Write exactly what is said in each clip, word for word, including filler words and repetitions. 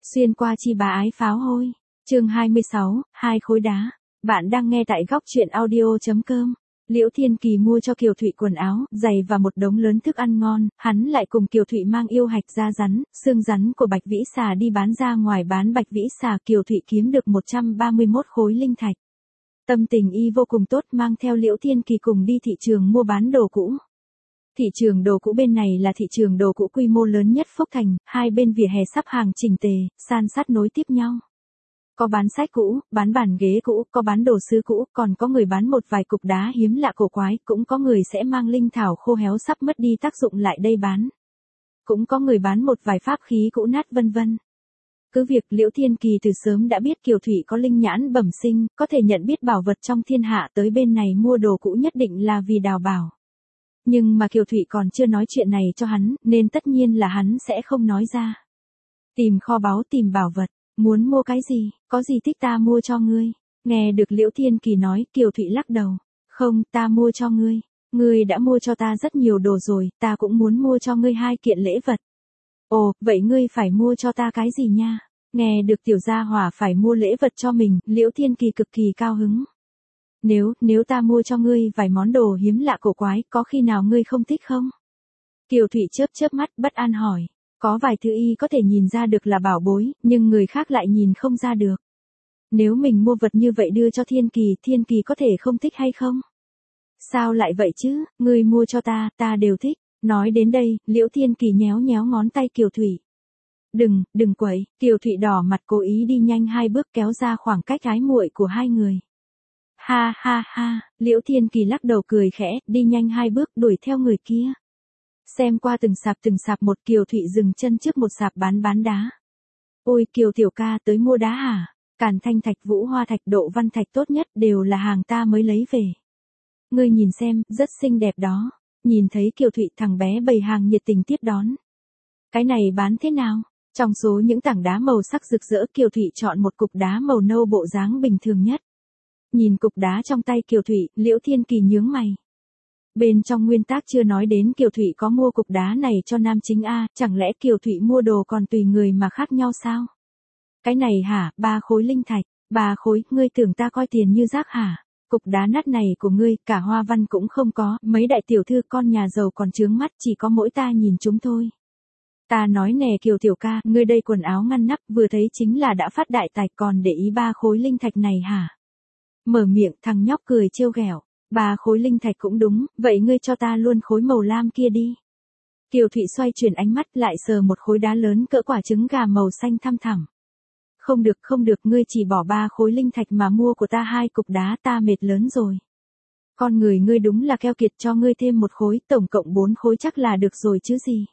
Xuyên qua chi bá ái pháo hôi. Chương hai mươi sáu, hai khối đá. Bạn đang nghe tại góc truyện audio chấm com. Liễu Thiên Kỳ mua cho Kiều Thụy quần áo, giày và một đống lớn thức ăn ngon, hắn lại cùng Kiều Thụy mang yêu hạch da rắn, xương rắn của Bạch Vĩ Xà đi bán ra ngoài bán Bạch Vĩ Xà, Kiều Thụy kiếm được một trăm ba mươi mốt khối linh thạch. Tâm tình y vô cùng tốt, mang theo Liễu Thiên Kỳ cùng đi thị trường mua bán đồ cũ. Thị trường đồ cũ bên này là thị trường đồ cũ quy mô lớn nhất Phúc Thành, hai bên vỉa hè sắp hàng chỉnh tề, san sát nối tiếp nhau. Có bán sách cũ, bán bàn ghế cũ, có bán đồ sứ cũ, còn có người bán một vài cục đá hiếm lạ cổ quái, cũng có người sẽ mang linh thảo khô héo sắp mất đi tác dụng lại đây bán. Cũng có người bán một vài pháp khí cũ nát vân vân. Cứ việc Liễu Thiên Kỳ từ sớm đã biết Kiều Thụy có linh nhãn bẩm sinh, có thể nhận biết bảo vật trong thiên hạ, tới bên này mua đồ cũ nhất định là vì đào bảo. Nhưng mà Kiều Thụy còn chưa nói chuyện này cho hắn, nên tất nhiên là hắn sẽ không nói ra. Tìm kho báu, tìm bảo vật, muốn mua cái gì, có gì thích ta mua cho ngươi. Nghe được Liễu Thiên Kỳ nói, Kiều Thụy lắc đầu. Không, ta mua cho ngươi. Ngươi đã mua cho ta rất nhiều đồ rồi, ta cũng muốn mua cho ngươi hai kiện lễ vật. Ồ, vậy ngươi phải mua cho ta cái gì nha? Nghe được tiểu gia hỏa phải mua lễ vật cho mình, Liễu Thiên Kỳ cực kỳ cao hứng. Nếu, nếu ta mua cho ngươi vài món đồ hiếm lạ cổ quái, có khi nào ngươi không thích không? Kiều Thụy chớp chớp mắt bất an hỏi. Có vài thứ y có thể nhìn ra được là bảo bối, nhưng người khác lại nhìn không ra được. Nếu mình mua vật như vậy đưa cho Thiên Kỳ, Thiên Kỳ có thể không thích hay không? Sao lại vậy chứ, ngươi mua cho ta, ta đều thích. Nói đến đây, Liễu Thiên Kỳ nhéo nhéo ngón tay Kiều Thụy. Đừng, đừng quấy, Kiều Thụy đỏ mặt cố ý đi nhanh hai bước kéo ra khoảng cách ái muội của hai người. Ha ha ha, Liễu Thiên Kỳ lắc đầu cười khẽ, đi nhanh hai bước đuổi theo người kia. Xem qua từng sạp từng sạp một, Kiều Thụy dừng chân trước một sạp bán bán đá. Ôi Kiều tiểu ca, tới mua đá hả? Càn thanh thạch, vũ hoa thạch, độ văn thạch tốt nhất đều là hàng ta mới lấy về. Ngươi nhìn xem, rất xinh đẹp đó. Nhìn thấy Kiều Thụy, thằng bé bày hàng nhiệt tình tiếp đón. Cái này bán thế nào? Trong số những tảng đá màu sắc rực rỡ, Kiều Thụy chọn một cục đá màu nâu bộ dáng bình thường nhất. Nhìn cục đá trong tay Kiều Thụy, Liễu Thiên Kỳ nhướng mày. Bên trong nguyên tác chưa nói đến Kiều Thụy có mua cục đá này cho nam chính a, chẳng lẽ Kiều Thụy mua đồ còn tùy người mà khác nhau sao? Cái này hả, ba khối linh thạch, ba khối, ngươi tưởng ta coi tiền như rác hả? Cục đá nát này của ngươi, cả hoa văn cũng không có, mấy đại tiểu thư con nhà giàu còn chướng mắt, chỉ có mỗi ta nhìn chúng thôi. Ta nói nè Kiều tiểu ca, ngươi đây quần áo ngăn nắp, vừa thấy chính là đã phát đại tài, còn để ý ba khối linh thạch này hả? Mở miệng, thằng nhóc cười trêu ghẹo. Ba khối linh thạch cũng đúng, vậy ngươi cho ta luôn khối màu lam kia đi. Kiều Thụy xoay chuyển ánh mắt lại sờ một khối đá lớn cỡ quả trứng gà màu xanh thăm thẳm. Không được không được, ngươi chỉ bỏ ba khối linh thạch mà mua của ta hai cục đá, ta mệt lớn rồi. Con người ngươi đúng là keo kiệt, cho ngươi thêm một khối, tổng cộng bốn khối chắc là được rồi chứ gì.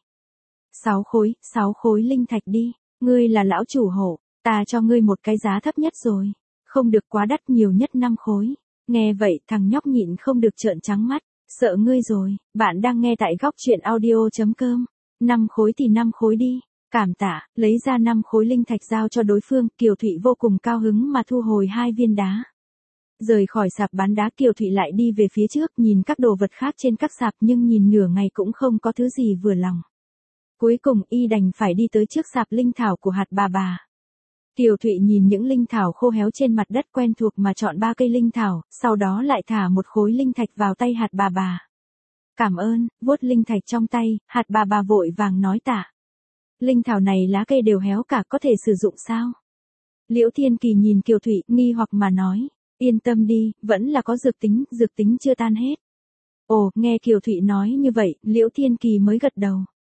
Sáu khối, sáu khối linh thạch đi, ngươi là lão chủ hộ, ta cho ngươi một cái giá thấp nhất rồi. Không được quá đắt, nhiều nhất năm khối. Nghe vậy, thằng nhóc nhịn không được trợn trắng mắt, sợ ngươi rồi. Bạn đang nghe tại góc truyện audio chấm com. Năm khối thì năm khối đi. Cảm tạ, lấy ra năm khối linh thạch giao cho đối phương, Kiều Thụy vô cùng cao hứng mà thu hồi hai viên đá. Rời khỏi sạp bán đá, Kiều Thụy lại đi về phía trước, nhìn các đồ vật khác trên các sạp nhưng nhìn nửa ngày cũng không có thứ gì vừa lòng. Cuối cùng y đành phải đi tới trước sạp linh thảo của hạt bà bà. Kiều Thụy nhìn những linh thảo khô héo trên mặt đất quen thuộc mà chọn ba cây linh thảo, sau đó lại thả một khối linh thạch vào tay hạt bà bà. Cảm ơn, vuốt linh thạch trong tay, hạt bà bà vội vàng nói tạ. Linh thảo này lá cây đều héo cả, có thể sử dụng sao? Liễu Thiên Kỳ nhìn Kiều Thụy, nghi hoặc mà nói, yên tâm đi, vẫn là có dược tính, dược tính chưa tan hết. Ồ, nghe Kiều Thụy nói như vậy, Liễu Thiên Kỳ mới gật đầu.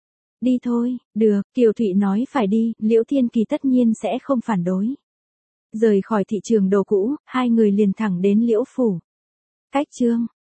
Đi thôi, được, Kiều Thụy nói phải đi, Liễu Thiên Kỳ tất nhiên sẽ không phản đối. Rời khỏi thị trường đồ cũ, hai người liền thẳng đến Liễu phủ. Cách chương